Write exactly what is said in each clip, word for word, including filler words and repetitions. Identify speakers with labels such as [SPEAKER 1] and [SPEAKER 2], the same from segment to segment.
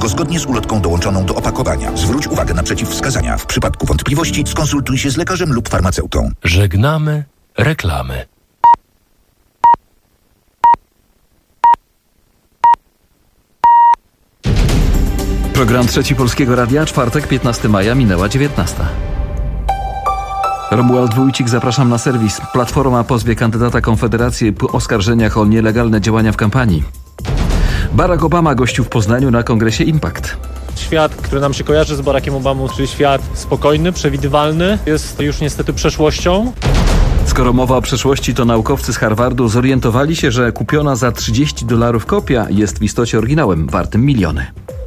[SPEAKER 1] tylko zgodnie z ulotką dołączoną do opakowania. Zwróć uwagę na przeciwwskazania. W przypadku wątpliwości skonsultuj się z lekarzem lub farmaceutą.
[SPEAKER 2] Żegnamy reklamy.
[SPEAKER 3] Program Trzeci Polskiego Radia, czwartek, piętnastego maja, minęła dziewiętnasta. Romuald Wójcik, zapraszam na serwis. Platforma pozwie kandydata Konfederacji po oskarżeniach o nielegalne działania w kampanii. Barack Obama gościł w Poznaniu na kongresie Impact.
[SPEAKER 4] Świat, który nam się kojarzy z Barackiem Obamą, czyli świat spokojny, przewidywalny, jest już niestety przeszłością.
[SPEAKER 3] Skoro mowa o przeszłości, to naukowcy z Harvardu zorientowali się, że kupiona za trzydzieści dolarów kopia jest w istocie oryginałem wartym miliony.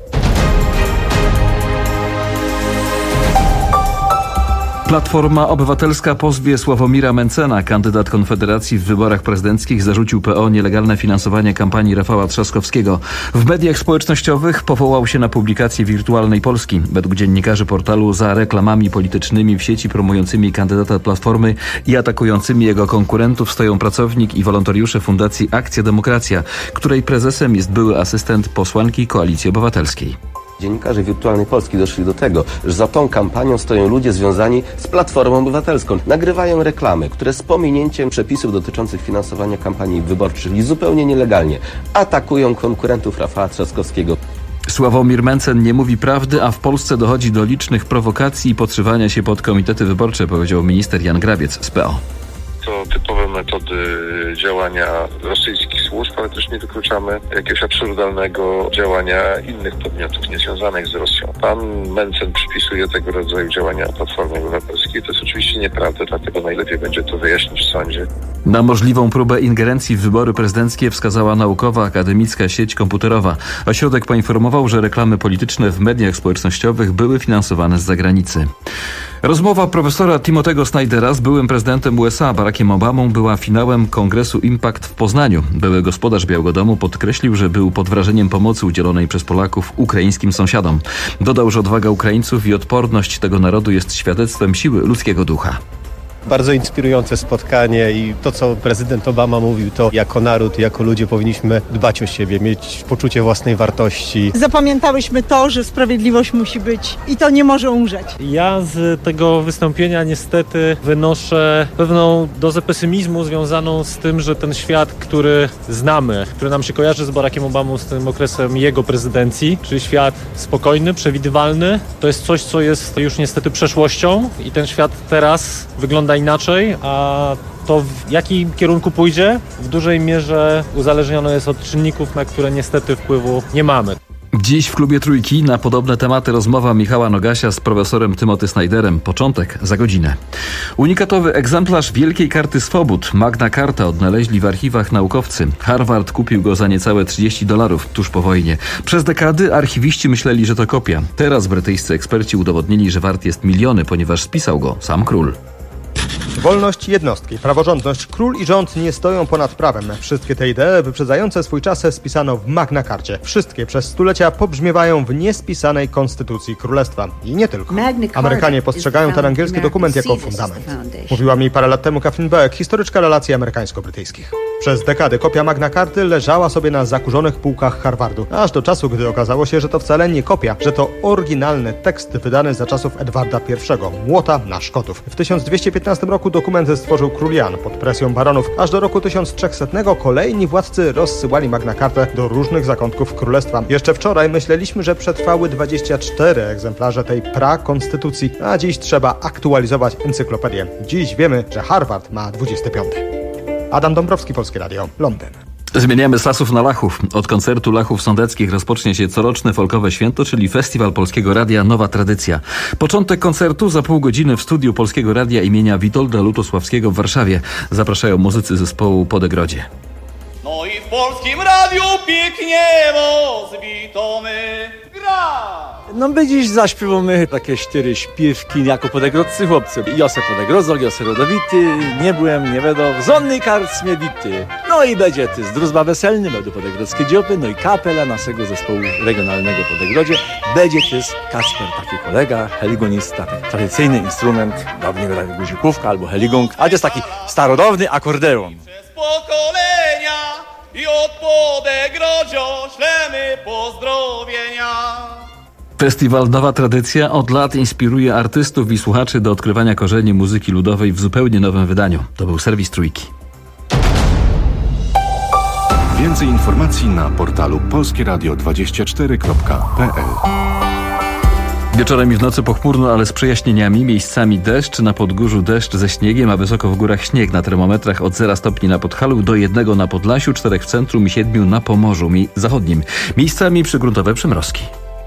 [SPEAKER 3] Platforma Obywatelska pozwie Sławomira Mentzena. Kandydat Konfederacji w wyborach prezydenckich zarzucił P O nielegalne finansowanie kampanii Rafała Trzaskowskiego. W mediach społecznościowych powołał się na publikację Wirtualnej Polski. Według dziennikarzy portalu za reklamami politycznymi w sieci promującymi kandydata Platformy i atakującymi jego konkurentów stoją pracownik i wolontariusze Fundacji Akcja Demokracja, której prezesem jest były asystent posłanki Koalicji Obywatelskiej.
[SPEAKER 5] Dziennikarze Wirtualnej Polski doszli do tego, że za tą kampanią stoją ludzie związani z Platformą Obywatelską. Nagrywają reklamy, które z pominięciem przepisów dotyczących finansowania kampanii wyborczych i zupełnie nielegalnie atakują konkurentów Rafała Trzaskowskiego.
[SPEAKER 3] Sławomir Mentzen nie mówi prawdy, a w Polsce dochodzi do licznych prowokacji i podszywania się pod komitety wyborcze, powiedział minister Jan Grabiec z P O.
[SPEAKER 6] To typowe metody działania rosyjskich służb, ale też nie wykluczamy jakiegoś absurdalnego działania innych podmiotów niezwiązanych z Rosją. Pan Mentzen przypisuje tego rodzaju działania Platformie Obywatelskiej. To jest oczywiście nieprawda, dlatego najlepiej będzie to wyjaśnić w sądzie.
[SPEAKER 3] Na możliwą próbę ingerencji w wybory prezydenckie wskazała naukowa akademicka sieć komputerowa. Ośrodek poinformował, że reklamy polityczne w mediach społecznościowych były finansowane z zagranicy. Rozmowa profesora Timothy'ego Snydera z byłym prezydentem U S A Barackiem Obamą była finałem kongresu Impact w Poznaniu. Były gospodarz Białego Domu podkreślił, że był pod wrażeniem pomocy udzielonej przez Polaków ukraińskim sąsiadom. Dodał, że odwaga Ukraińców i odporność tego narodu jest świadectwem siły ludzkiego ducha.
[SPEAKER 7] Bardzo inspirujące spotkanie i to, co prezydent Obama mówił, to jako naród, jako ludzie powinniśmy dbać o siebie, mieć poczucie własnej wartości.
[SPEAKER 8] Zapamiętałyśmy to, że sprawiedliwość musi być i to nie może umrzeć.
[SPEAKER 4] Ja z tego wystąpienia niestety wynoszę pewną dozę pesymizmu związaną z tym, że ten świat, który znamy, który nam się kojarzy z Barackiem Obamą, z tym okresem jego prezydencji, czyli świat spokojny, przewidywalny, to jest coś, co jest już niestety przeszłością i ten świat teraz wygląda inaczej, a to w jakim kierunku pójdzie, w dużej mierze uzależnione jest od czynników, na które niestety wpływu nie mamy.
[SPEAKER 3] Dziś w klubie Trójki na podobne tematy rozmowa Michała Nogasia z profesorem Timothy Snyderem. Początek za godzinę. Unikatowy egzemplarz Wielkiej Karty Swobód, Magna Carta, odnaleźli w archiwach naukowcy. Harvard kupił go za niecałe trzydzieści dolarów tuż po wojnie. Przez dekady archiwiści myśleli, że to kopia. Teraz brytyjscy eksperci udowodnili, że wart jest miliony, ponieważ spisał go sam król.
[SPEAKER 9] Wolność jednostki, praworządność, król i rząd nie stoją ponad prawem. Wszystkie te idee wyprzedzające swój czas spisano w Magna Carcie. Wszystkie przez stulecia pobrzmiewają w niespisanej konstytucji królestwa. I nie tylko. Amerykanie postrzegają ten angielski dokument jako fundament. Mówiła mi parę lat temu Kathryn Beck, historyczka relacji amerykańsko-brytyjskich. Przez dekady kopia Magna Carty leżała sobie na zakurzonych półkach Harvardu, aż do czasu, gdy okazało się, że to wcale nie kopia, że to oryginalny tekst wydany za czasów Edwarda pierwszego, Młota na Szkotów. W tysiąc dwieście piętnastym roku dokument stworzył król Jan pod presją baronów. Aż do roku tysiąc trzysetnego kolejni władcy rozsyłali Magna Cartę do różnych zakątków królestwa. Jeszcze wczoraj myśleliśmy, że przetrwały dwadzieścia cztery egzemplarze tej pra-konstytucji, a dziś trzeba aktualizować encyklopedię. Dziś wiemy, że Harvard ma dwudziesty piąty. Adam Dąbrowski, Polskie Radio, Londyn.
[SPEAKER 3] Zmieniamy z lasów na lachów. Od koncertu Lachów Sądeckich rozpocznie się coroczne folkowe święto, czyli Festiwal Polskiego Radia Nowa Tradycja. Początek koncertu za pół godziny w studiu Polskiego Radia imienia Witolda Lutosławskiego w Warszawie. Zapraszają muzycy zespołu Podegrodzie.
[SPEAKER 10] No i w Polskim Radiu pięknie rozwitamy gra!
[SPEAKER 11] No my dziś zaśpiewamy takie cztery śpiewki jako podegrodcy chłopcy. Josef Podegrodzol, Josef Rodowity, nie byłem, nie wiadomo, w zonnej karczmie bity. No i będzie ty z druzba weselny, będą podegrodzkie dziopy, no i kapela naszego zespołu regionalnego Podegrodzie. Będzie też Kasper, taki kolega, heligonista, taki tradycyjny instrument, dawniej grał guzikówka albo heligong, a to jest taki starodawny akordeon.
[SPEAKER 10] Przez pokolenia i od Podegrodzia ślemy pozdrowienia.
[SPEAKER 3] Festiwal Nowa Tradycja od lat inspiruje artystów i słuchaczy do odkrywania korzeni muzyki ludowej w zupełnie nowym wydaniu. To był serwis Trójki.
[SPEAKER 12] Więcej informacji na portalu polskie radio dwadzieścia cztery kropka p l.
[SPEAKER 3] Wieczorem i w nocy pochmurno, ale z przejaśnieniami, miejscami deszcz, na Podgórzu deszcz ze śniegiem, a wysoko w górach śnieg. Na termometrach od zera stopni na Podhalu do jednego na Podlasiu, czterech w centrum i siedmiu na Pomorzu mi- Zachodnim. Miejscami przygruntowe przymrozki.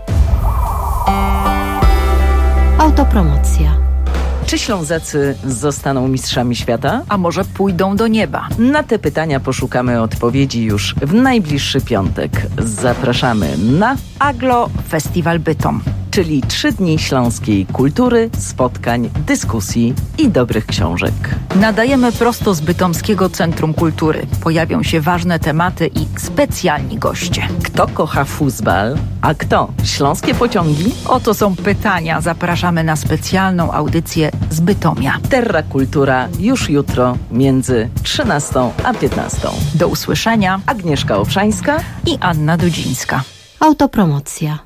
[SPEAKER 13] Autopromocja. Czy Ślązacy zostaną mistrzami świata?
[SPEAKER 14] A może pójdą do nieba?
[SPEAKER 13] Na te pytania poszukamy odpowiedzi już w najbliższy piątek. Zapraszamy na
[SPEAKER 14] Aglo Festiwal Bytom.
[SPEAKER 13] czyli trzy dni śląskiej kultury, spotkań, dyskusji i dobrych książek.
[SPEAKER 14] Nadajemy prosto z Bytomskiego Centrum Kultury. Pojawią się ważne tematy i specjalni goście.
[SPEAKER 13] Kto kocha fuzbal, a kto śląskie pociągi?
[SPEAKER 14] Oto są pytania. Zapraszamy na specjalną audycję z Bytomia.
[SPEAKER 13] Terra Kultura już jutro między trzynastą a piętnastą.
[SPEAKER 14] Do usłyszenia.
[SPEAKER 13] Agnieszka Owszańska
[SPEAKER 14] i Anna Dudzińska.
[SPEAKER 2] Autopromocja.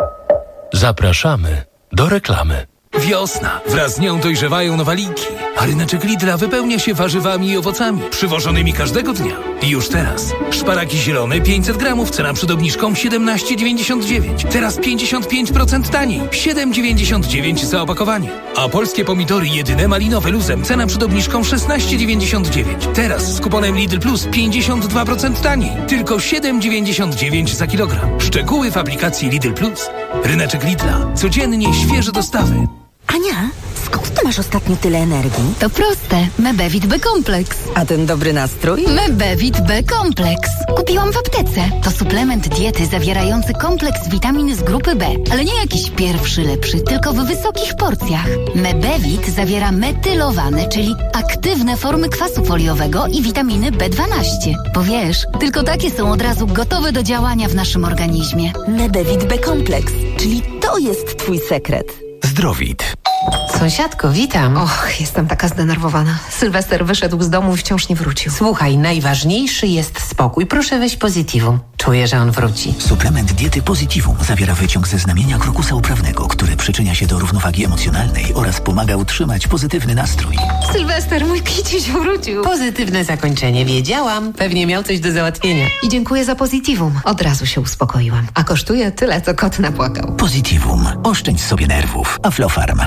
[SPEAKER 2] Zapraszamy do reklamy.
[SPEAKER 15] Wiosna. Wraz z nią dojrzewają nowaliki, a ryneczek Lidla wypełnia się warzywami i owocami przywożonymi każdego dnia. I już teraz. Szparagi zielone pięćset gramów, cena przed obniżką siedemnaście dziewięćdziesiąt dziewięć. Teraz pięćdziesiąt pięć procent taniej. siedem dziewięćdziesiąt dziewięć za opakowanie. A polskie pomidory jedyne malinowe luzem, cena przed obniżką szesnaście dziewięćdziesiąt dziewięć. Teraz z kuponem Lidl Plus pięćdziesiąt dwa procent taniej. Tylko siedem dziewięćdziesiąt dziewięć za kilogram. Szczegóły w aplikacji Lidl Plus. Ryneczek Lidla. Codziennie świeże dostawy.
[SPEAKER 16] Ania, skąd ty masz ostatnio tyle energii?
[SPEAKER 17] To proste. Mebevit B-Kompleks.
[SPEAKER 16] A ten dobry nastrój?
[SPEAKER 17] Mebevit B-Kompleks. Kupiłam w aptece. To suplement diety zawierający kompleks witamin z grupy B. Ale nie jakiś pierwszy lepszy, tylko w wysokich porcjach. Mebevit zawiera metylowane, czyli aktywne formy kwasu foliowego i witaminy B dwanaście. Bo wiesz, tylko takie są od razu gotowe do działania w naszym organizmie.
[SPEAKER 16] Mebevit B-Kompleks, czyli to jest twój sekret.
[SPEAKER 18] Zdrowit.
[SPEAKER 19] Sąsiadko, witam.
[SPEAKER 20] Och, jestem taka zdenerwowana. Sylwester wyszedł z domu i wciąż nie wrócił.
[SPEAKER 19] Słuchaj, najważniejszy jest spokój. Proszę weź Positivum. Czuję, że on wróci.
[SPEAKER 18] Suplement diety Positivum zawiera wyciąg ze znamienia krokusa uprawnego, który przyczynia się do równowagi emocjonalnej oraz pomaga utrzymać pozytywny nastrój.
[SPEAKER 20] Sylwester, mój kiciuś wrócił.
[SPEAKER 19] Pozytywne zakończenie. Wiedziałam. Pewnie miał coś do załatwienia.
[SPEAKER 20] I dziękuję za Positivum. Od razu się uspokoiłam. A kosztuje tyle, co kot napłakał.
[SPEAKER 18] Positivum. Oszczędź sobie nerwów. Aflofarm.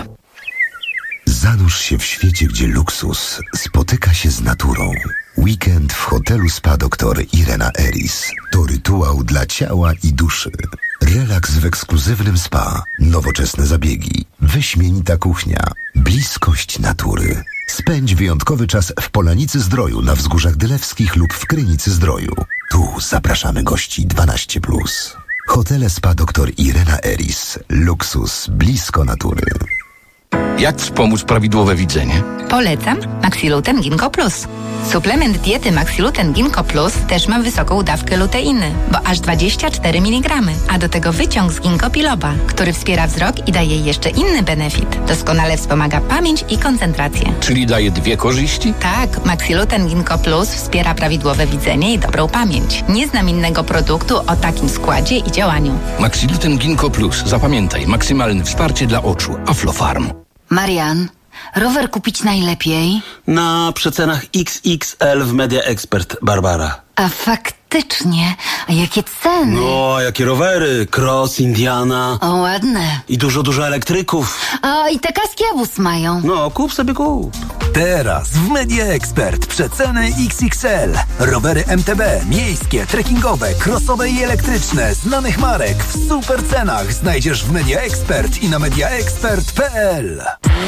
[SPEAKER 21] Zanurz się w świecie, gdzie luksus spotyka się z naturą. Weekend w hotelu Spa doktor Irena Eris to rytuał dla ciała i duszy. Relaks w ekskluzywnym spa, nowoczesne zabiegi, wyśmienita kuchnia, bliskość natury. Spędź wyjątkowy czas w Polanicy Zdroju na Wzgórzach Dylewskich lub w Krynicy Zdroju. Tu zapraszamy gości dwanaście plus. Hotele Spa doktor Irena Eris. Luksus blisko natury.
[SPEAKER 22] Jak wspomóc prawidłowe widzenie?
[SPEAKER 17] Polecam Maxiluten Ginkgo Plus. Suplement diety Maxiluten Ginkgo Plus też ma wysoką dawkę luteiny, bo aż dwadzieścia cztery miligramy, a do tego wyciąg z ginkgo biloba, który wspiera wzrok i daje jeszcze inny benefit. Doskonale wspomaga pamięć i koncentrację.
[SPEAKER 22] Czyli daje dwie korzyści?
[SPEAKER 17] Tak, Maxiluten Ginkgo Plus wspiera prawidłowe widzenie i dobrą pamięć. Nie znam innego produktu o takim składzie i działaniu.
[SPEAKER 22] Maxiluten Ginkgo Plus. Zapamiętaj, maksymalne wsparcie dla oczu. Aflofarm.
[SPEAKER 17] Marian, rower kupić najlepiej?
[SPEAKER 23] Na przecenach X X L w Media Expert, Barbara.
[SPEAKER 17] A faktycznie, a jakie ceny?
[SPEAKER 23] No, jakie rowery, Cross, Indiana.
[SPEAKER 17] O, ładne.
[SPEAKER 23] I dużo, dużo elektryków.
[SPEAKER 17] A i te kaski Abus mają.
[SPEAKER 23] No, kup sobie kup.
[SPEAKER 18] Teraz w Media Expert przeceny X X L. Rowery M T B, miejskie, trekkingowe, crossowe i elektryczne, znanych marek w super cenach znajdziesz w Media Expert i na media expert kropka p l.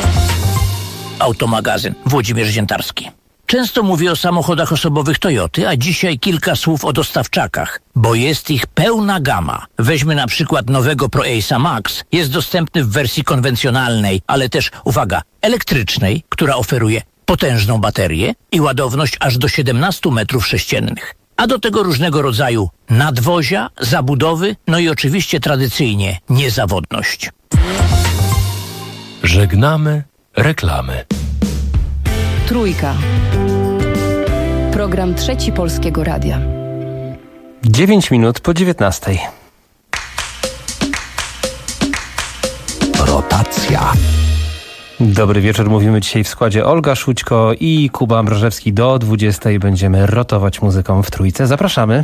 [SPEAKER 24] Automagazyn. Włodzimierz Ziętarski. Często mówię o samochodach osobowych Toyoty, a dzisiaj kilka słów o dostawczakach, bo jest ich pełna gama. Weźmy na przykład nowego Pro Ace'a Max. Jest dostępny w wersji konwencjonalnej, ale też, uwaga, elektrycznej, która oferuje potężną baterię i ładowność aż do siedemnaście metrów sześciennych. A do tego różnego rodzaju nadwozia, zabudowy, no i oczywiście tradycyjnie niezawodność.
[SPEAKER 2] Żegnamy reklamy.
[SPEAKER 25] Trójka. Program Trzeci Polskiego Radia.
[SPEAKER 4] dziewięć minut po dziewiętnastej.
[SPEAKER 1] Dobry wieczór, mówimy dzisiaj w składzie Olga Szućko i Kuba Mrożewski. Do dwudziestej będziemy rotować muzyką w Trójce. Zapraszamy.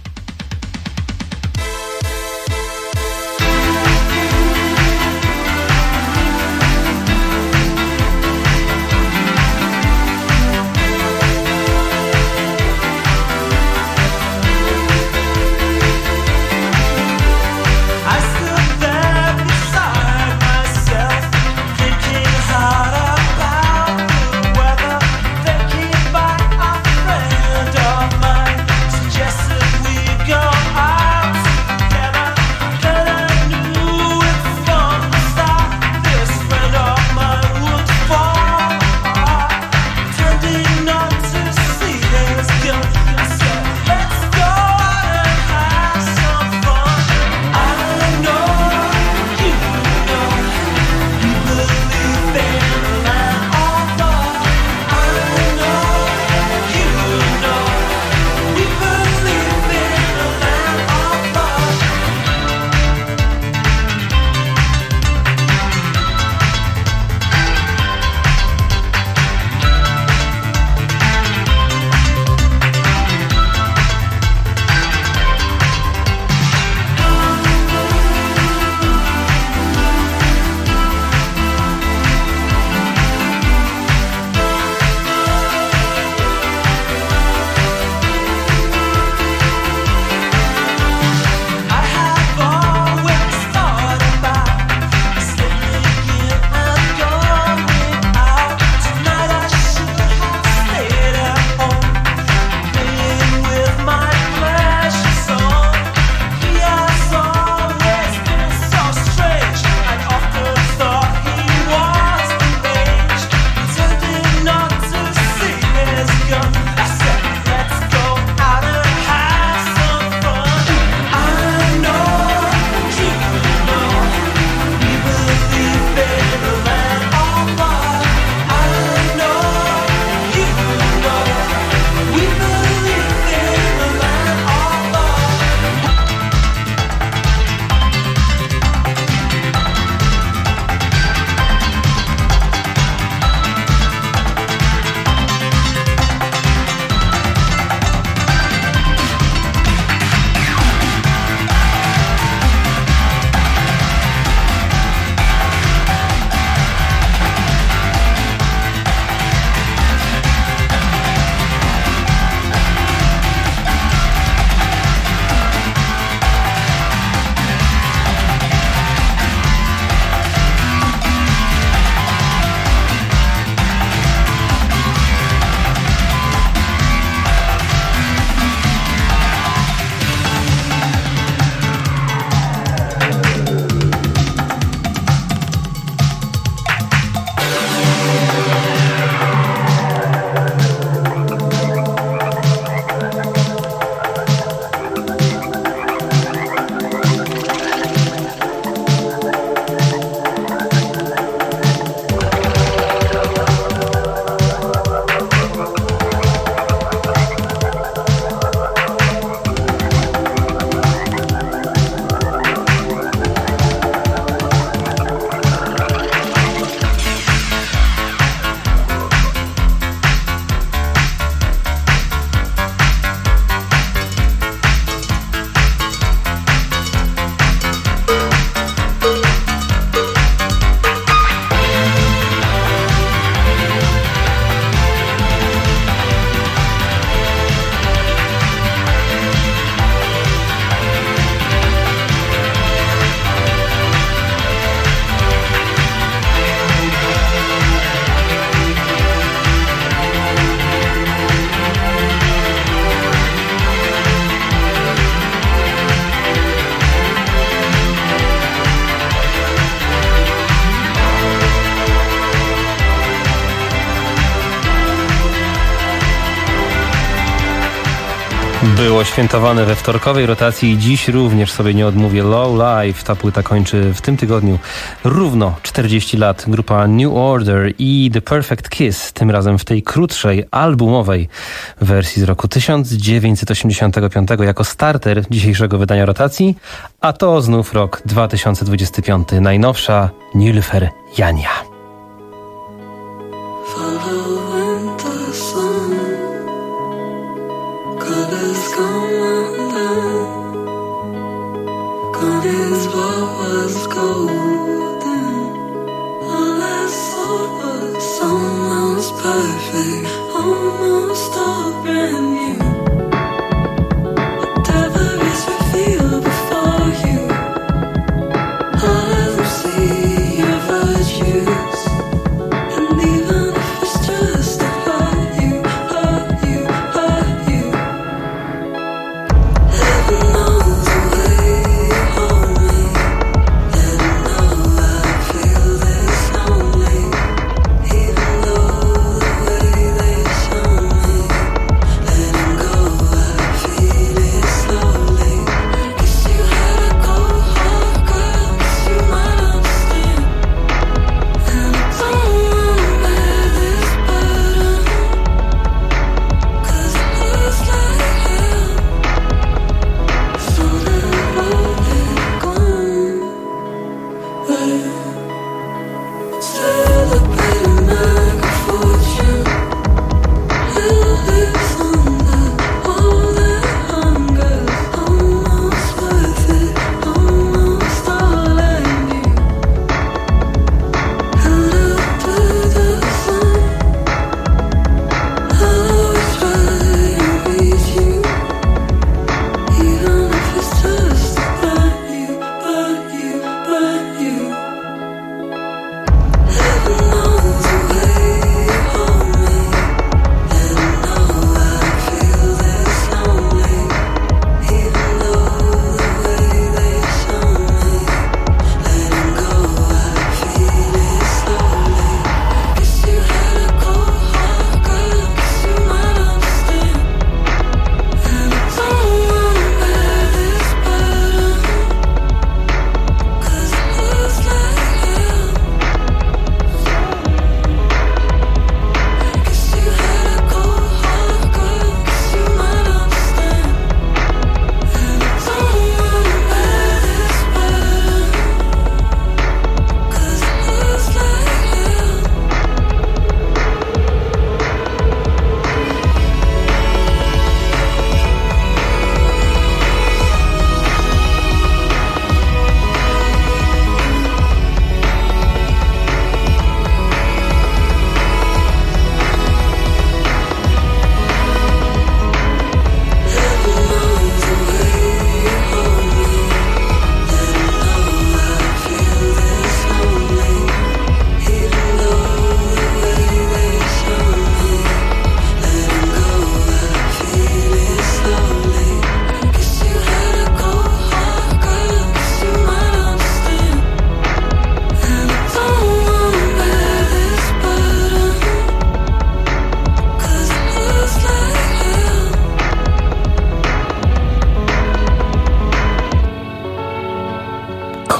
[SPEAKER 1] Było świętowane we wtorkowej rotacji i dziś również sobie nie odmówię. Low Life, ta płyta kończy w tym tygodniu równo czterdzieści lat. Grupa New Order i The Perfect Kiss, tym razem w tej krótszej, albumowej wersji z roku tysiąc dziewięćset osiemdziesiątego piątego jako starter dzisiejszego wydania rotacji, a to znów rok dwa tysiące dwudziesty piąty. Najnowsza Nilüfer Jania.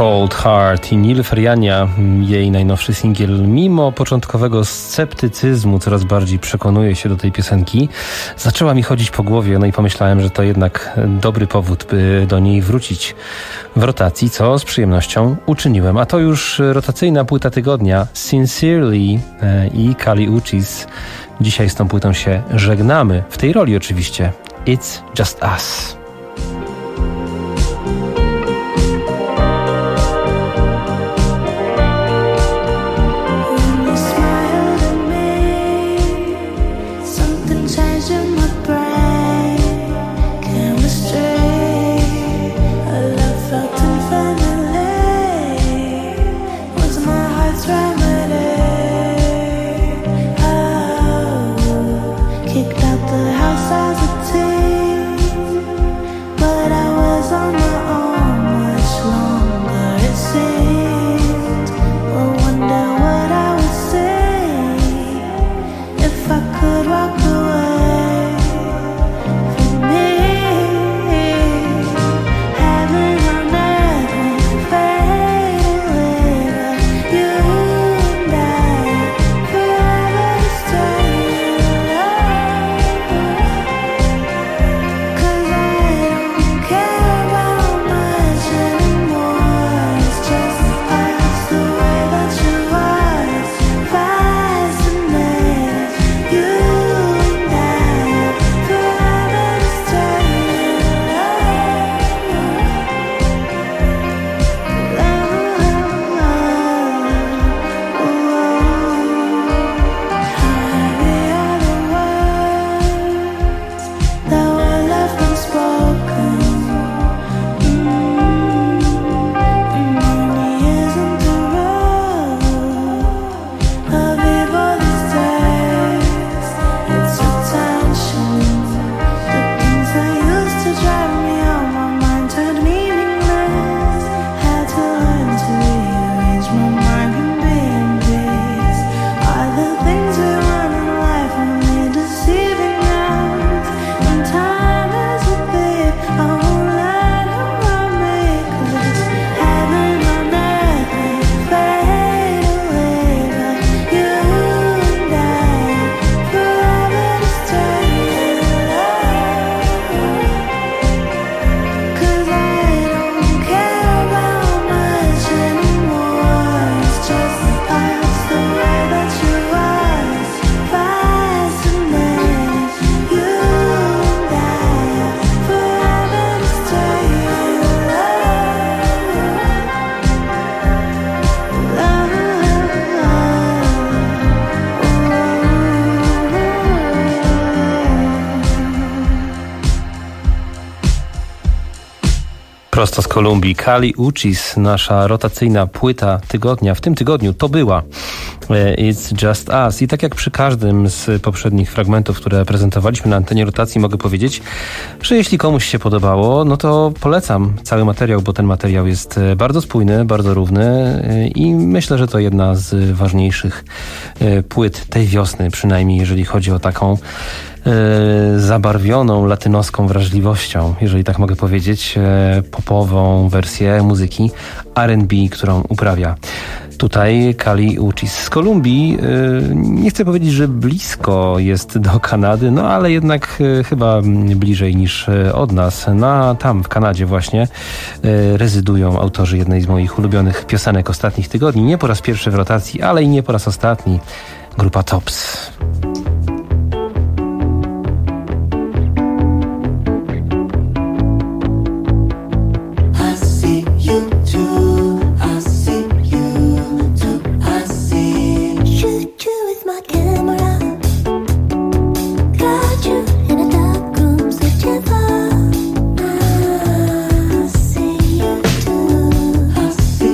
[SPEAKER 1] Cold Heart i Nilüfer Jania, jej najnowszy singiel. Mimo początkowego sceptycyzmu coraz bardziej przekonuję się do tej piosenki. Zaczęła mi chodzić po głowie, no i pomyślałem, że to jednak dobry powód, by do niej wrócić w rotacji, co z przyjemnością uczyniłem. A to już rotacyjna płyta tygodnia, Sincerely i Kali Uchis. Dzisiaj z tą płytą się żegnamy. W tej roli oczywiście It's Just Us. Prosto z Kolumbii, Kali Uchis, nasza rotacyjna płyta tygodnia. W tym tygodniu to była It's Just Us. I tak jak przy każdym z poprzednich fragmentów, które prezentowaliśmy na antenie rotacji, mogę powiedzieć, że jeśli komuś się podobało, no to polecam cały materiał, bo ten materiał jest bardzo spójny, bardzo równy i myślę, że to jedna z ważniejszych płyt tej wiosny, przynajmniej jeżeli chodzi o taką zabarwioną latynoską wrażliwością, jeżeli tak mogę powiedzieć, popową wersję muzyki R and B, którą uprawia tutaj Kali Uchis. Z Kolumbii nie chcę powiedzieć, że blisko jest do Kanady, no ale jednak chyba bliżej niż od nas. No, tam w Kanadzie właśnie rezydują autorzy jednej z moich ulubionych piosenek ostatnich tygodni. Nie po raz pierwszy w rotacji, ale i nie po raz ostatni. Grupa Tops.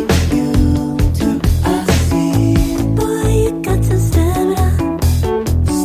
[SPEAKER 5] Boy, you got to stamina.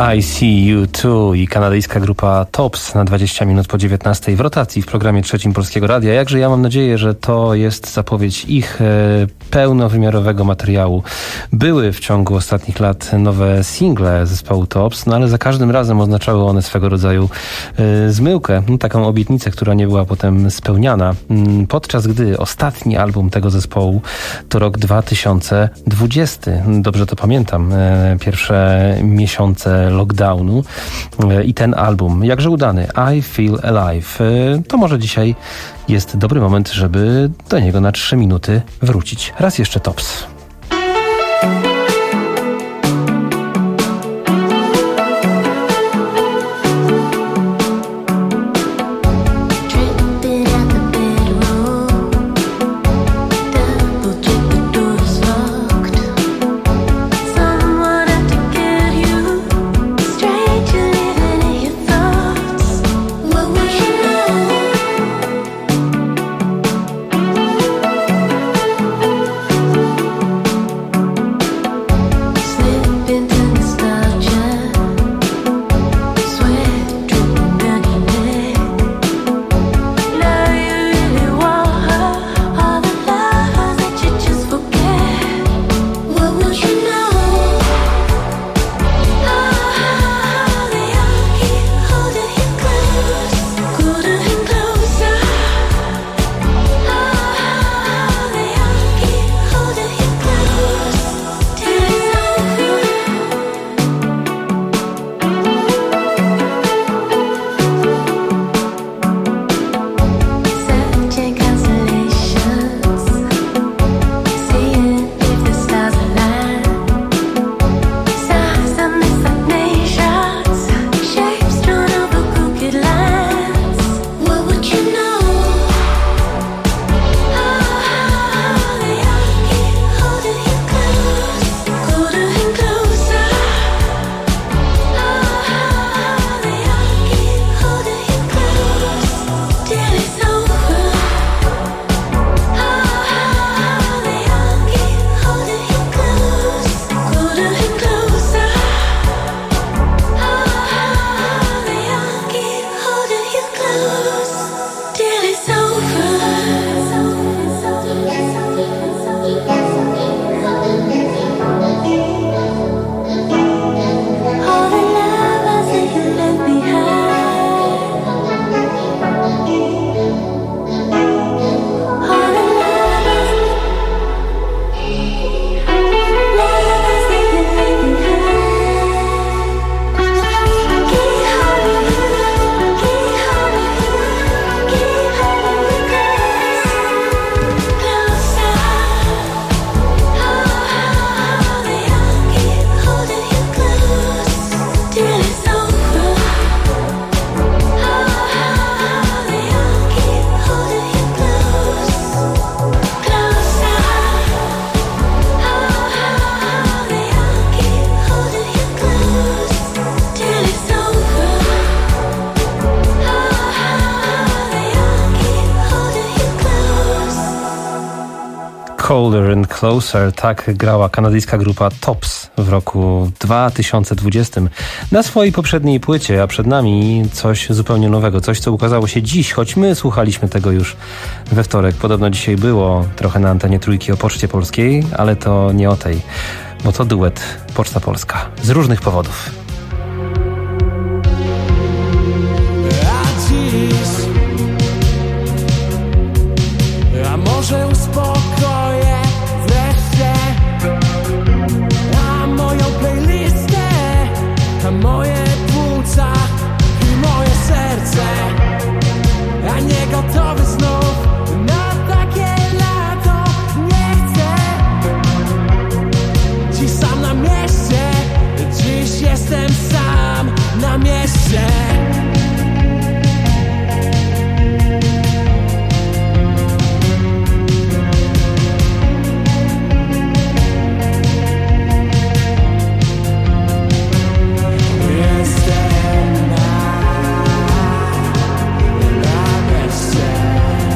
[SPEAKER 1] I See You Too i kanadyjska grupa Tops na dwadzieścia minut po dziewiętnastej w rotacji w programie trzecim Polskiego Radia. Jakże ja mam nadzieję, że to jest zapowiedź ich e, pełnowymiarowego materiału. Były w ciągu ostatnich lat nowe single zespołu Tops, no ale za każdym razem oznaczały one swego rodzaju e, zmyłkę, no, taką obietnicę, która nie była potem spełniana. Podczas gdy ostatni album tego zespołu to rok dwa tysiące dwudziesty. Dobrze to pamiętam. E, pierwsze miesiące lockdownu i ten album, jakże udany, I Feel Alive. To może dzisiaj jest dobry moment, żeby do niego na trzy minuty wrócić. Raz jeszcze Tops. Colder and Closer, tak grała kanadyjska grupa Tops w roku dwa tysiące dwudziestym na swojej poprzedniej płycie, a przed nami coś zupełnie nowego, coś co ukazało się dziś, choć my słuchaliśmy tego już we wtorek. Podobno dzisiaj było trochę na antenie Trójki o Poczcie Polskiej, ale to nie o tej, bo to duet Poczta Polska z różnych powodów.
[SPEAKER 5] A dziś, a może uspokoję wreszcie, a moją playlistę, a moje płuca i moje serce, a nie gotowy znów na takie lato. Nie chcę dziś sam na mieście, dziś jestem sam na mieście. Jestem na, na mieście.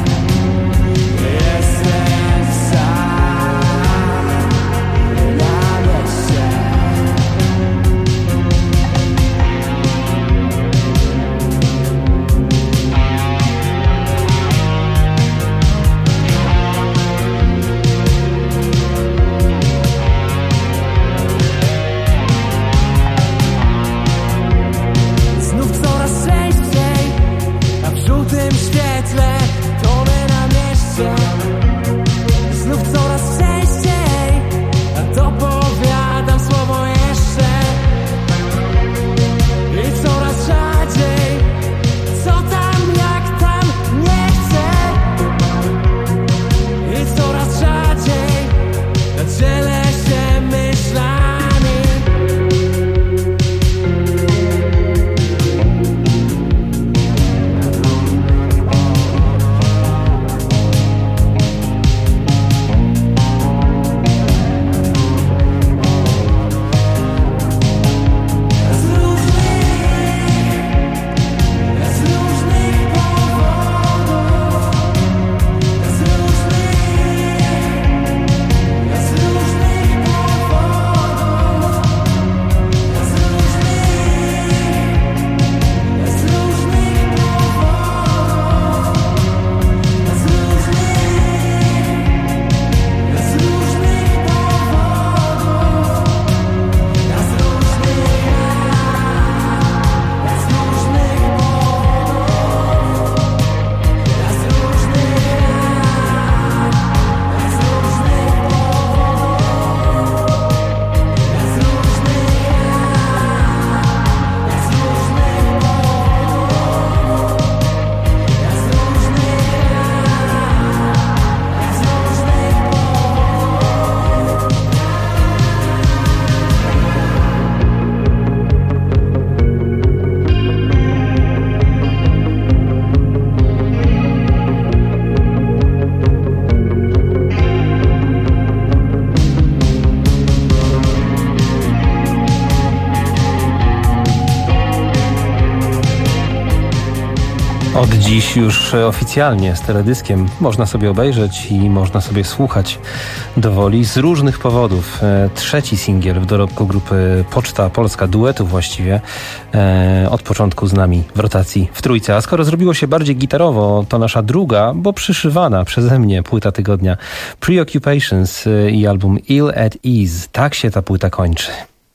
[SPEAKER 1] Od dziś już oficjalnie z teledyskiem można sobie obejrzeć i można sobie słuchać dowoli z różnych powodów. Trzeci singiel w dorobku grupy Poczta Polska, duetu właściwie, od początku z nami w rotacji w trójce. A skoro zrobiło się bardziej gitarowo, to nasza druga, bo przyszywana przeze mnie płyta tygodnia, Preoccupations i album Ill at Ease. Tak się ta płyta kończy.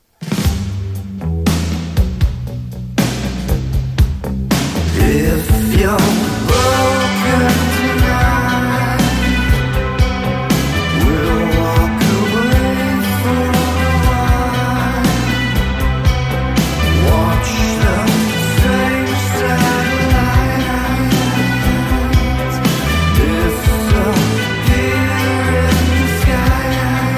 [SPEAKER 5] If you're broken tonight, we'll walk away for a while. Watch the strange satellites disappear in the sky.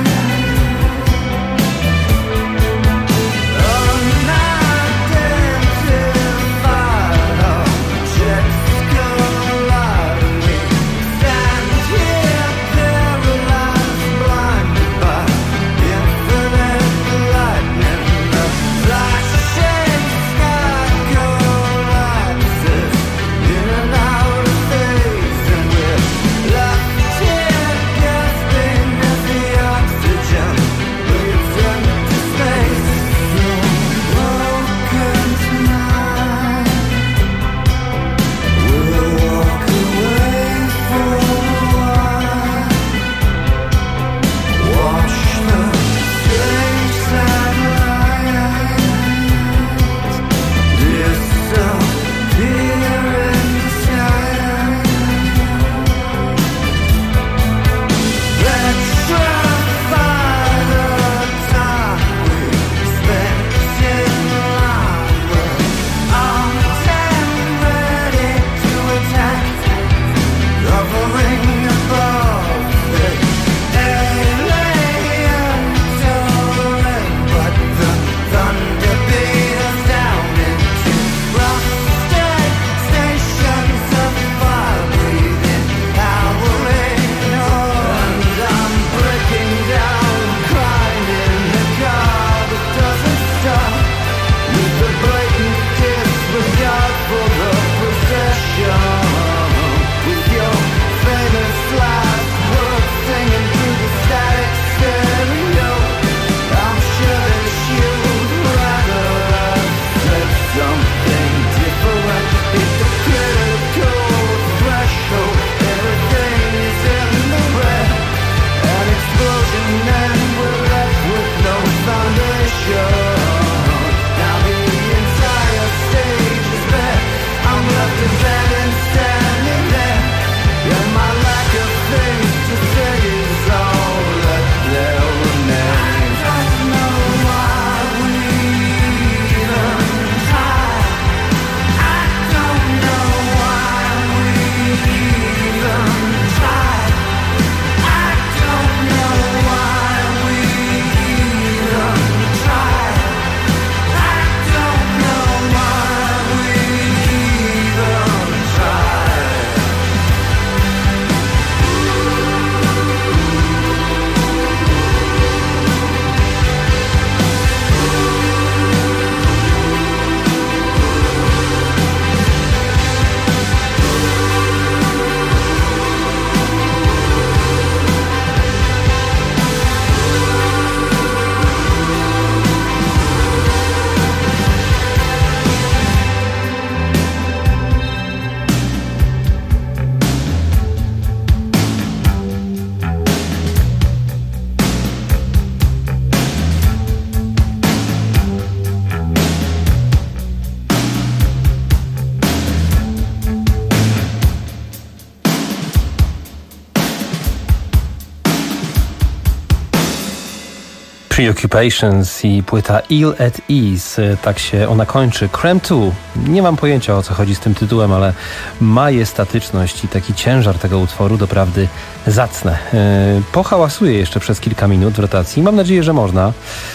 [SPEAKER 1] Preoccupations i płyta Ill at Ease, tak się ona kończy. Creme dwa, nie mam pojęcia o co chodzi z tym tytułem, ale majestatyczność i taki ciężar tego utworu doprawdy zacne. Pohałasuję jeszcze przez kilka minut w rotacji, mam nadzieję, że można.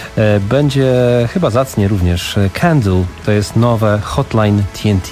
[SPEAKER 1] Będzie chyba zacnie również Candle, to jest nowe Hotline T N T.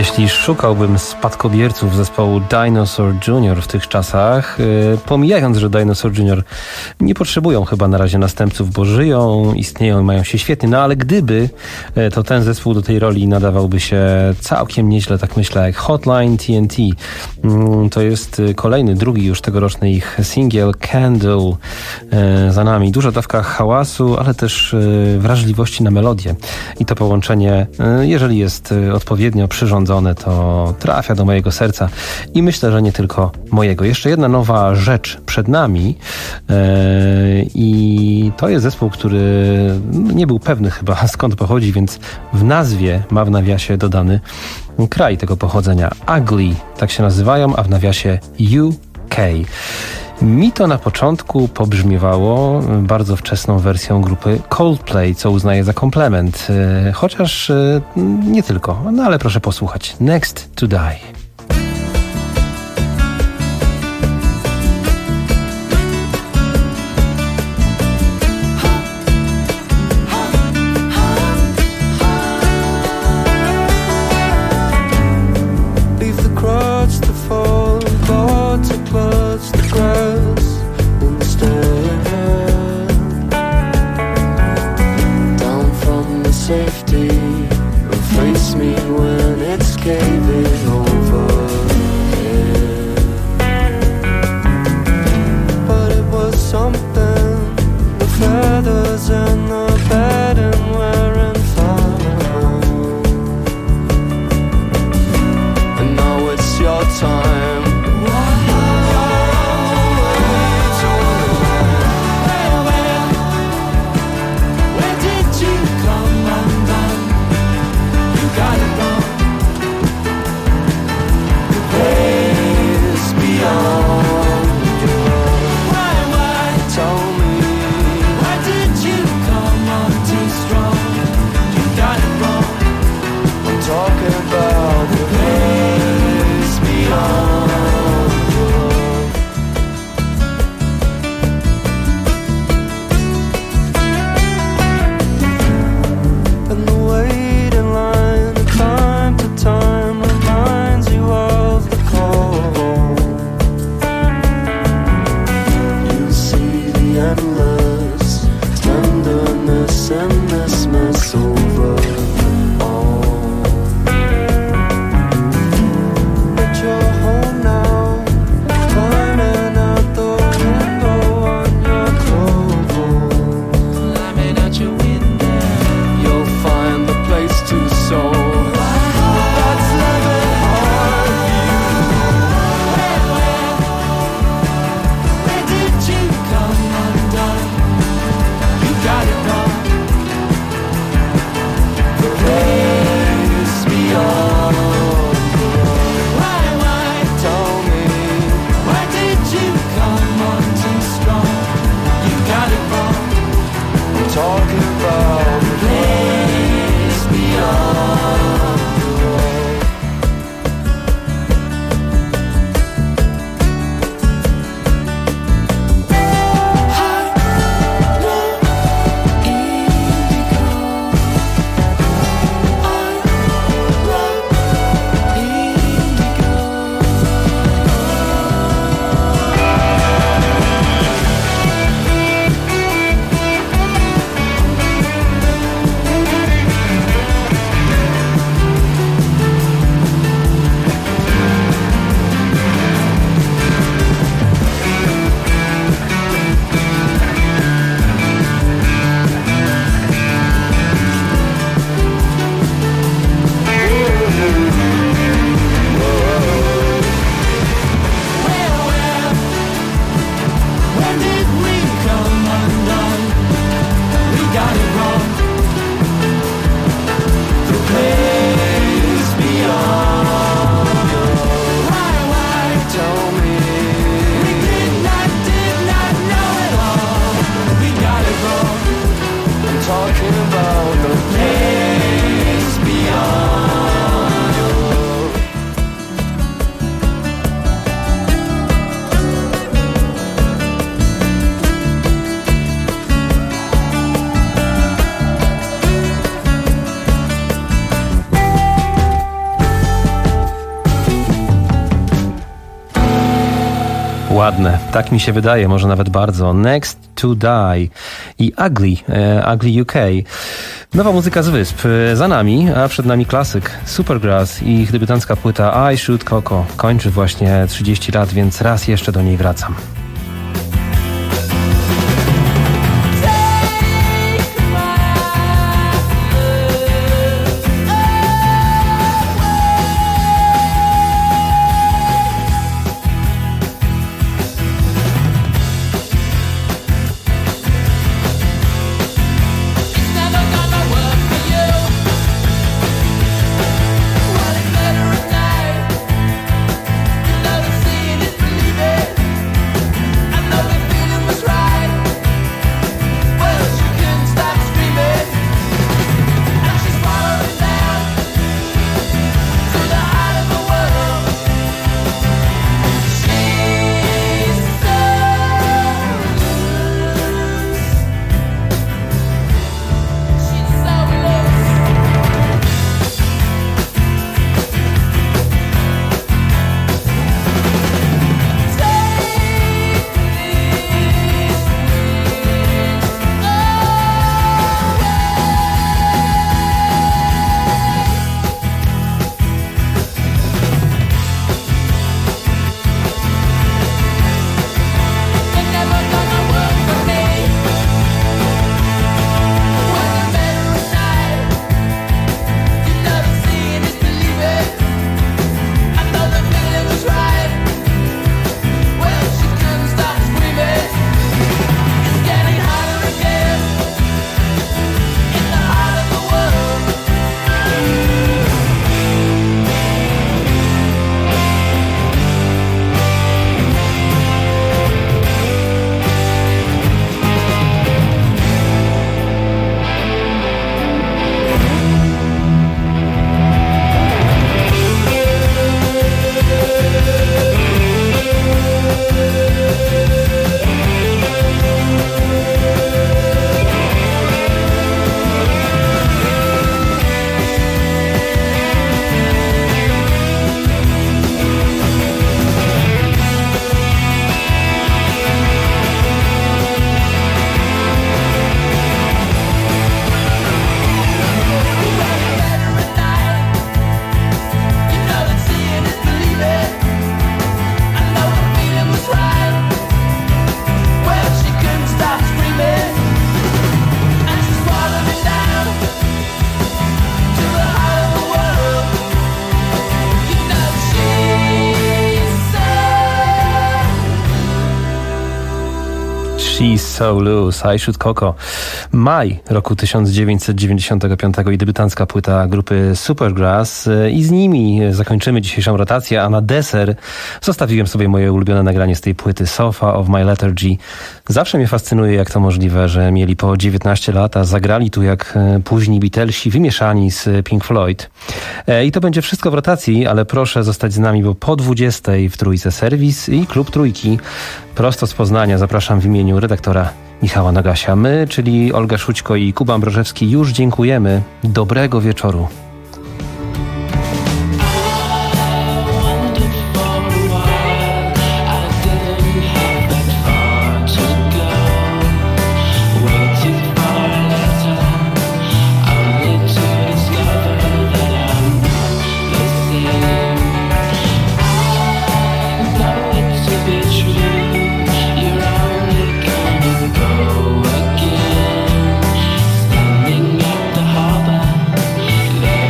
[SPEAKER 1] Jeśli szukałbym spadkobierców zespołu Dinosaur Junior w tych czasach, yy, pomijając, że Dinosaur Junior nie potrzebują chyba na razie następców, bo żyją, istnieją i mają się świetnie, no ale gdyby, yy, to ten zespół do tej roli nadawałby się całkiem nieźle, tak myślę, jak Hotline T N T. Yy, to jest kolejny, drugi już tegoroczny ich singiel Candle. Yy, za nami duża dawka hałasu, ale też yy, wrażliwości na melodię. I to połączenie, yy, jeżeli jest yy, odpowiednio przyrządzone, to trafia do mojego serca i myślę, że nie tylko mojego. Jeszcze jedna nowa rzecz przed nami yy, i to jest zespół, który nie był pewny chyba skąd pochodzi, więc w nazwie ma w nawiasie dodany kraj tego pochodzenia. Ugly, tak się nazywają, a w nawiasie U K. Mi to na początku pobrzmiewało bardzo wczesną wersją grupy Coldplay, co uznaję za komplement. Chociaż nie tylko, no ale proszę posłuchać. Next to Die.
[SPEAKER 5] Safety, face me when it's caving over.
[SPEAKER 1] Ładne, tak mi się wydaje, może nawet bardzo. Next to Die i Ugly, e, Ugly U K. Nowa muzyka z wysp. Za nami, a przed nami klasyk Supergrass i ich debiutancka płyta I Shoot Coco. Kończy właśnie trzydzieści lat, więc raz jeszcze do niej wracam. She's So Loose, I Shoot Coco. Maj roku tysiąc dziewięćset dziewięćdziesiątego piątego i debiutancka płyta grupy Supergrass. I z nimi zakończymy dzisiejszą rotację, a na deser zostawiłem sobie moje ulubione nagranie z tej płyty, Sofa of My Lethargy. Zawsze mnie fascynuje, jak to możliwe, że mieli po dziewiętnaście lat, a zagrali tu jak późni Beatlesi, wymieszani z Pink Floyd. I to będzie wszystko w rotacji, ale proszę zostać z nami, bo po dwudziestej w Trójce serwis i Klub Trójki. Prosto z Poznania zapraszam w imieniu redaktora Michała Nagasia. My, czyli Olga Szućko i Kuba Ambrożewski, już dziękujemy. Dobrego wieczoru.
[SPEAKER 5] Standing at the harbor,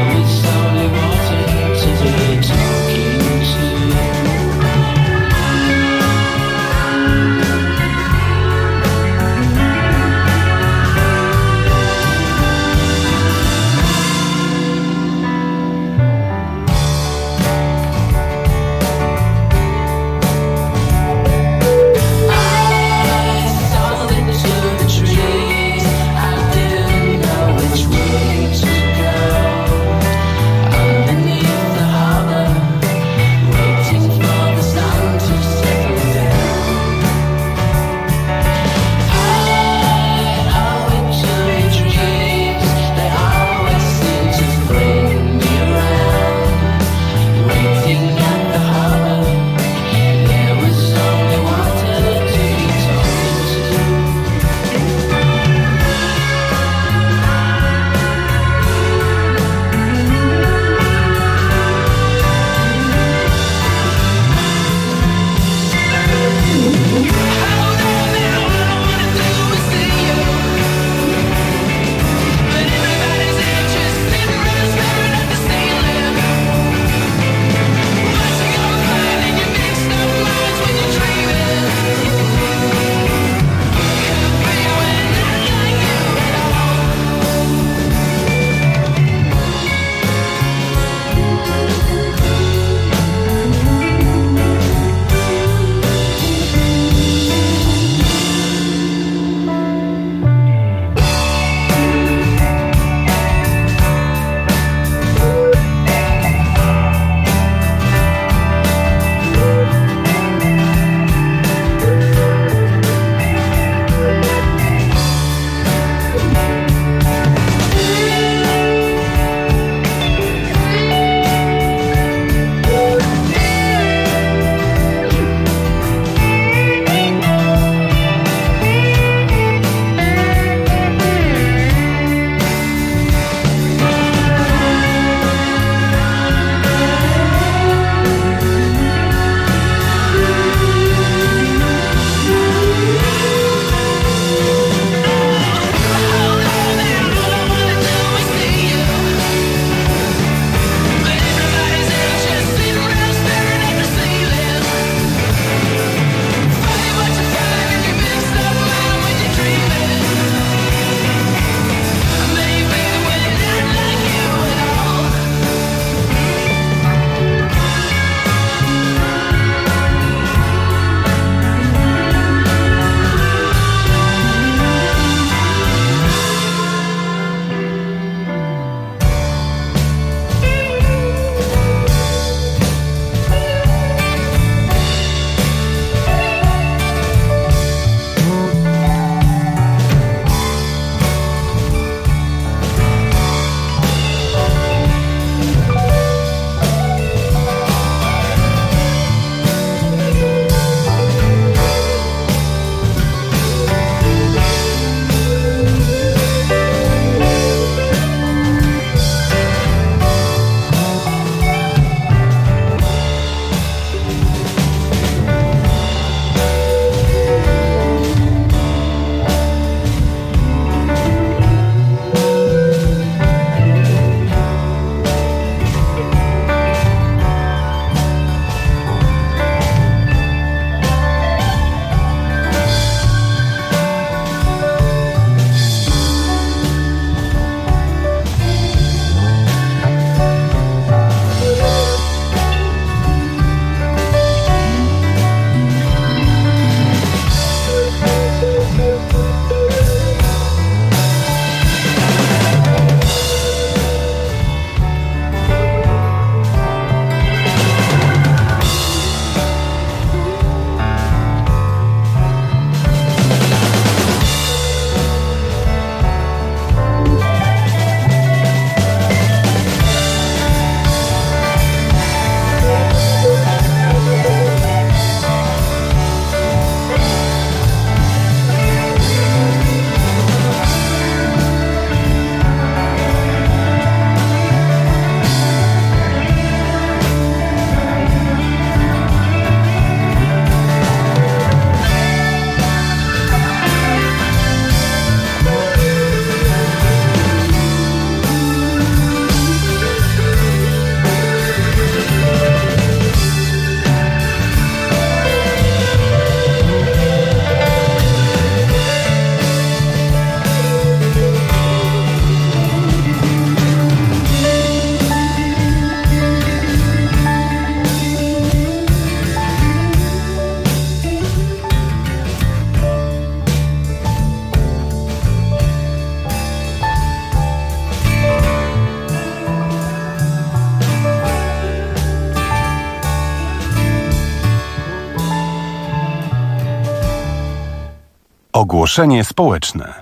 [SPEAKER 12] Ogłoszenie społeczne.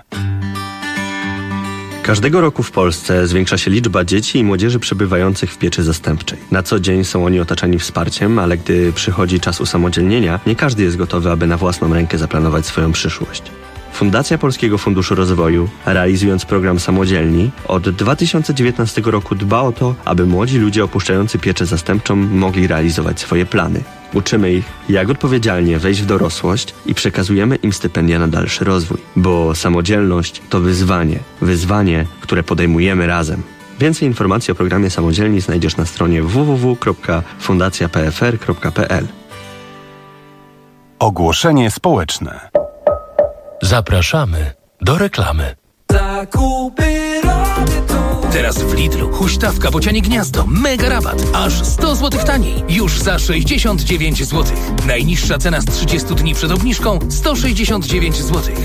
[SPEAKER 6] Każdego roku w Polsce zwiększa się liczba dzieci i młodzieży przebywających w pieczy zastępczej. Na co dzień są oni otaczani wsparciem, ale gdy przychodzi czas usamodzielnienia, nie każdy jest gotowy, aby na własną rękę zaplanować swoją przyszłość. Fundacja Polskiego Funduszu Rozwoju, realizując program Samodzielni, od dwa tysiące dziewiętnastego roku dba o to, aby młodzi ludzie opuszczający pieczę zastępczą mogli realizować swoje plany. Uczymy ich, jak odpowiedzialnie wejść w dorosłość i przekazujemy im stypendia na dalszy rozwój. Bo samodzielność to wyzwanie. Wyzwanie, które podejmujemy razem. Więcej informacji o programie Samodzielni znajdziesz na stronie w w w kropka fundacja p f r kropka p l.
[SPEAKER 12] Ogłoszenie społeczne.
[SPEAKER 2] Zapraszamy do reklamy.
[SPEAKER 5] Zakupy robię tu.
[SPEAKER 15] Teraz w Lidlu huśtawka bocianie gniazdo. Mega rabat. Aż sto złotych taniej. Już za sześćdziesiąt dziewięć złotych. Najniższa cena z trzydziestu dni przed obniżką sto sześćdziesiąt dziewięć złotych.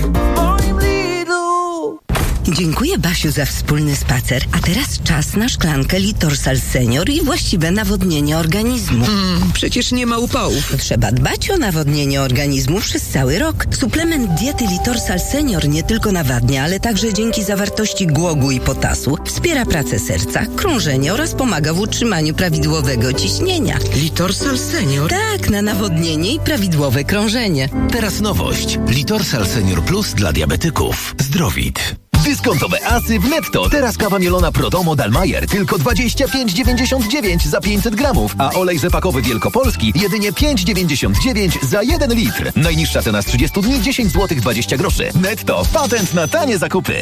[SPEAKER 7] Dziękuję, Basiu, za wspólny spacer. A teraz czas na szklankę Litorsal Senior i właściwe nawodnienie organizmu.
[SPEAKER 8] Mm, przecież nie ma upałów.
[SPEAKER 7] Trzeba dbać o nawodnienie organizmu przez cały rok. Suplement diety Litorsal Senior nie tylko nawadnia, ale także dzięki zawartości głogu i potasu wspiera pracę serca, krążenie oraz pomaga w utrzymaniu prawidłowego ciśnienia.
[SPEAKER 8] Litorsal Senior?
[SPEAKER 7] Tak, na nawodnienie i prawidłowe krążenie.
[SPEAKER 9] Teraz nowość. Litorsal Senior Plus dla diabetyków. Zdrowit. Dyskontowe asy w Netto. Teraz kawa mielona Prodomo Dalmajer tylko dwadzieścia pięć dziewięćdziesiąt dziewięć za pięćset gramów, a olej rzepakowy Wielkopolski jedynie pięć dziewięćdziesiąt dziewięć za jeden litr. Najniższa cena z trzydziestu dni dziesięć złotych dwadzieścia groszy. Netto. Patent na tanie zakupy.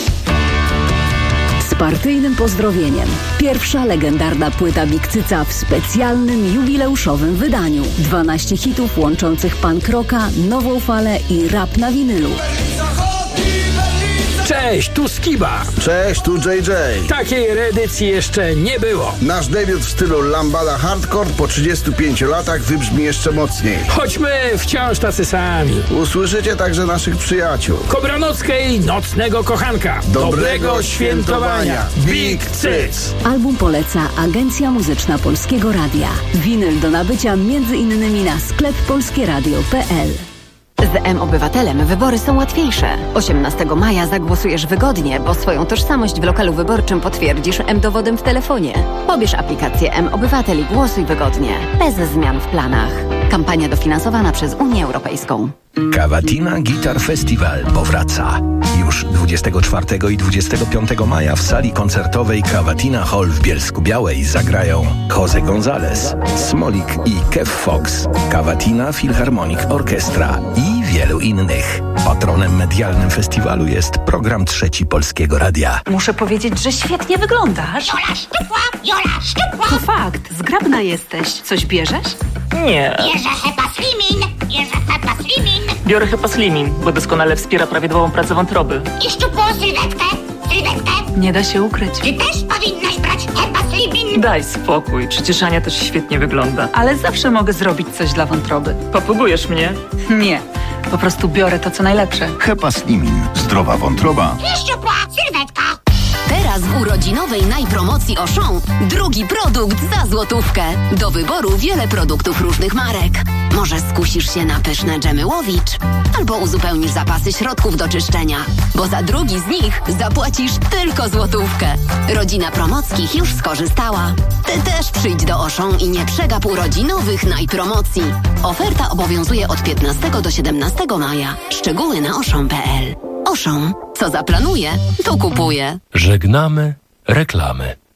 [SPEAKER 25] Z partyjnym pozdrowieniem. Pierwsza legendarna płyta Big Cyca w specjalnym, jubileuszowym wydaniu. dwanaście hitów łączących punk rocka, nową falę i rap na winylu.
[SPEAKER 11] Cześć, tu Skiba.
[SPEAKER 26] Cześć, tu J J.
[SPEAKER 11] Takiej reedycji jeszcze nie było.
[SPEAKER 26] Nasz debiut w stylu lambada hardcore po trzydziestu pięciu latach wybrzmi jeszcze mocniej.
[SPEAKER 11] Choćmy wciąż tacy sami.
[SPEAKER 26] Usłyszycie także naszych przyjaciół.
[SPEAKER 11] Kobranockiej Nocnego Kochanka.
[SPEAKER 26] Dobrego, Dobrego świętowania. Big Cyc.
[SPEAKER 25] Album poleca Agencja Muzyczna Polskiego Radia. Winyl do nabycia między innymi na sklep polskieradio kropka p l.
[SPEAKER 27] Z M-Obywatelem wybory są łatwiejsze. osiemnastego maja zagłosujesz wygodnie, bo swoją tożsamość w lokalu wyborczym potwierdzisz M-Dowodem w telefonie. Pobierz aplikację M-Obywatel i głosuj wygodnie, bez zmian w planach. Kampania dofinansowana przez Unię Europejską.
[SPEAKER 9] Cavatina Guitar Festival powraca. Już dwudziestego czwartego i dwudziestego piątego maja w sali koncertowej Cavatina Hall w Bielsku-Białej zagrają Jose Gonzalez, Smolik i Kev Fox, Cavatina Philharmonic Orchestra i wielu innych. Patronem medialnym festiwalu jest program Trzeci Polskiego Radia.
[SPEAKER 14] Muszę powiedzieć, że świetnie wyglądasz.
[SPEAKER 28] Jola szczupła, Jola szczupła.
[SPEAKER 14] To fakt, zgrabna jesteś. Coś bierzesz?
[SPEAKER 28] Nie. Bierze Hepa Slimin, bierze Hepa Slimin.
[SPEAKER 14] Biorę Hepa Slimin, bo doskonale wspiera prawidłową pracę wątroby.
[SPEAKER 28] I szczupłą sylwetkę, sylwetkę.
[SPEAKER 14] Nie da się ukryć.
[SPEAKER 28] Ty też powinnaś brać Hepa Slimin.
[SPEAKER 14] Daj spokój, przecież Ania też świetnie wygląda. Ale zawsze mogę zrobić coś dla wątroby. Popługujesz mnie? Nie, po prostu biorę to, co najlepsze.
[SPEAKER 12] Hepa Slimin. Zdrowa wątroba.
[SPEAKER 28] I szczupła sylwetka.
[SPEAKER 17] Teraz w urodzinowej najpromocji Auchan drugi produkt za złotówkę. Do wyboru wiele produktów różnych marek. Może skusisz się na pyszne dżemy Łowicz, albo uzupełnisz zapasy środków do czyszczenia, bo za drugi z nich zapłacisz tylko złotówkę. Rodzina Promockich już skorzystała. Ty też przyjdź do Auchan i nie przegap urodzinowych najpromocji. Oferta obowiązuje od piętnastego do siedemnastego maja. Szczegóły na auchan kropka p l. Auchan. Co zaplanuje, to kupuje.
[SPEAKER 2] Żegnamy reklamy.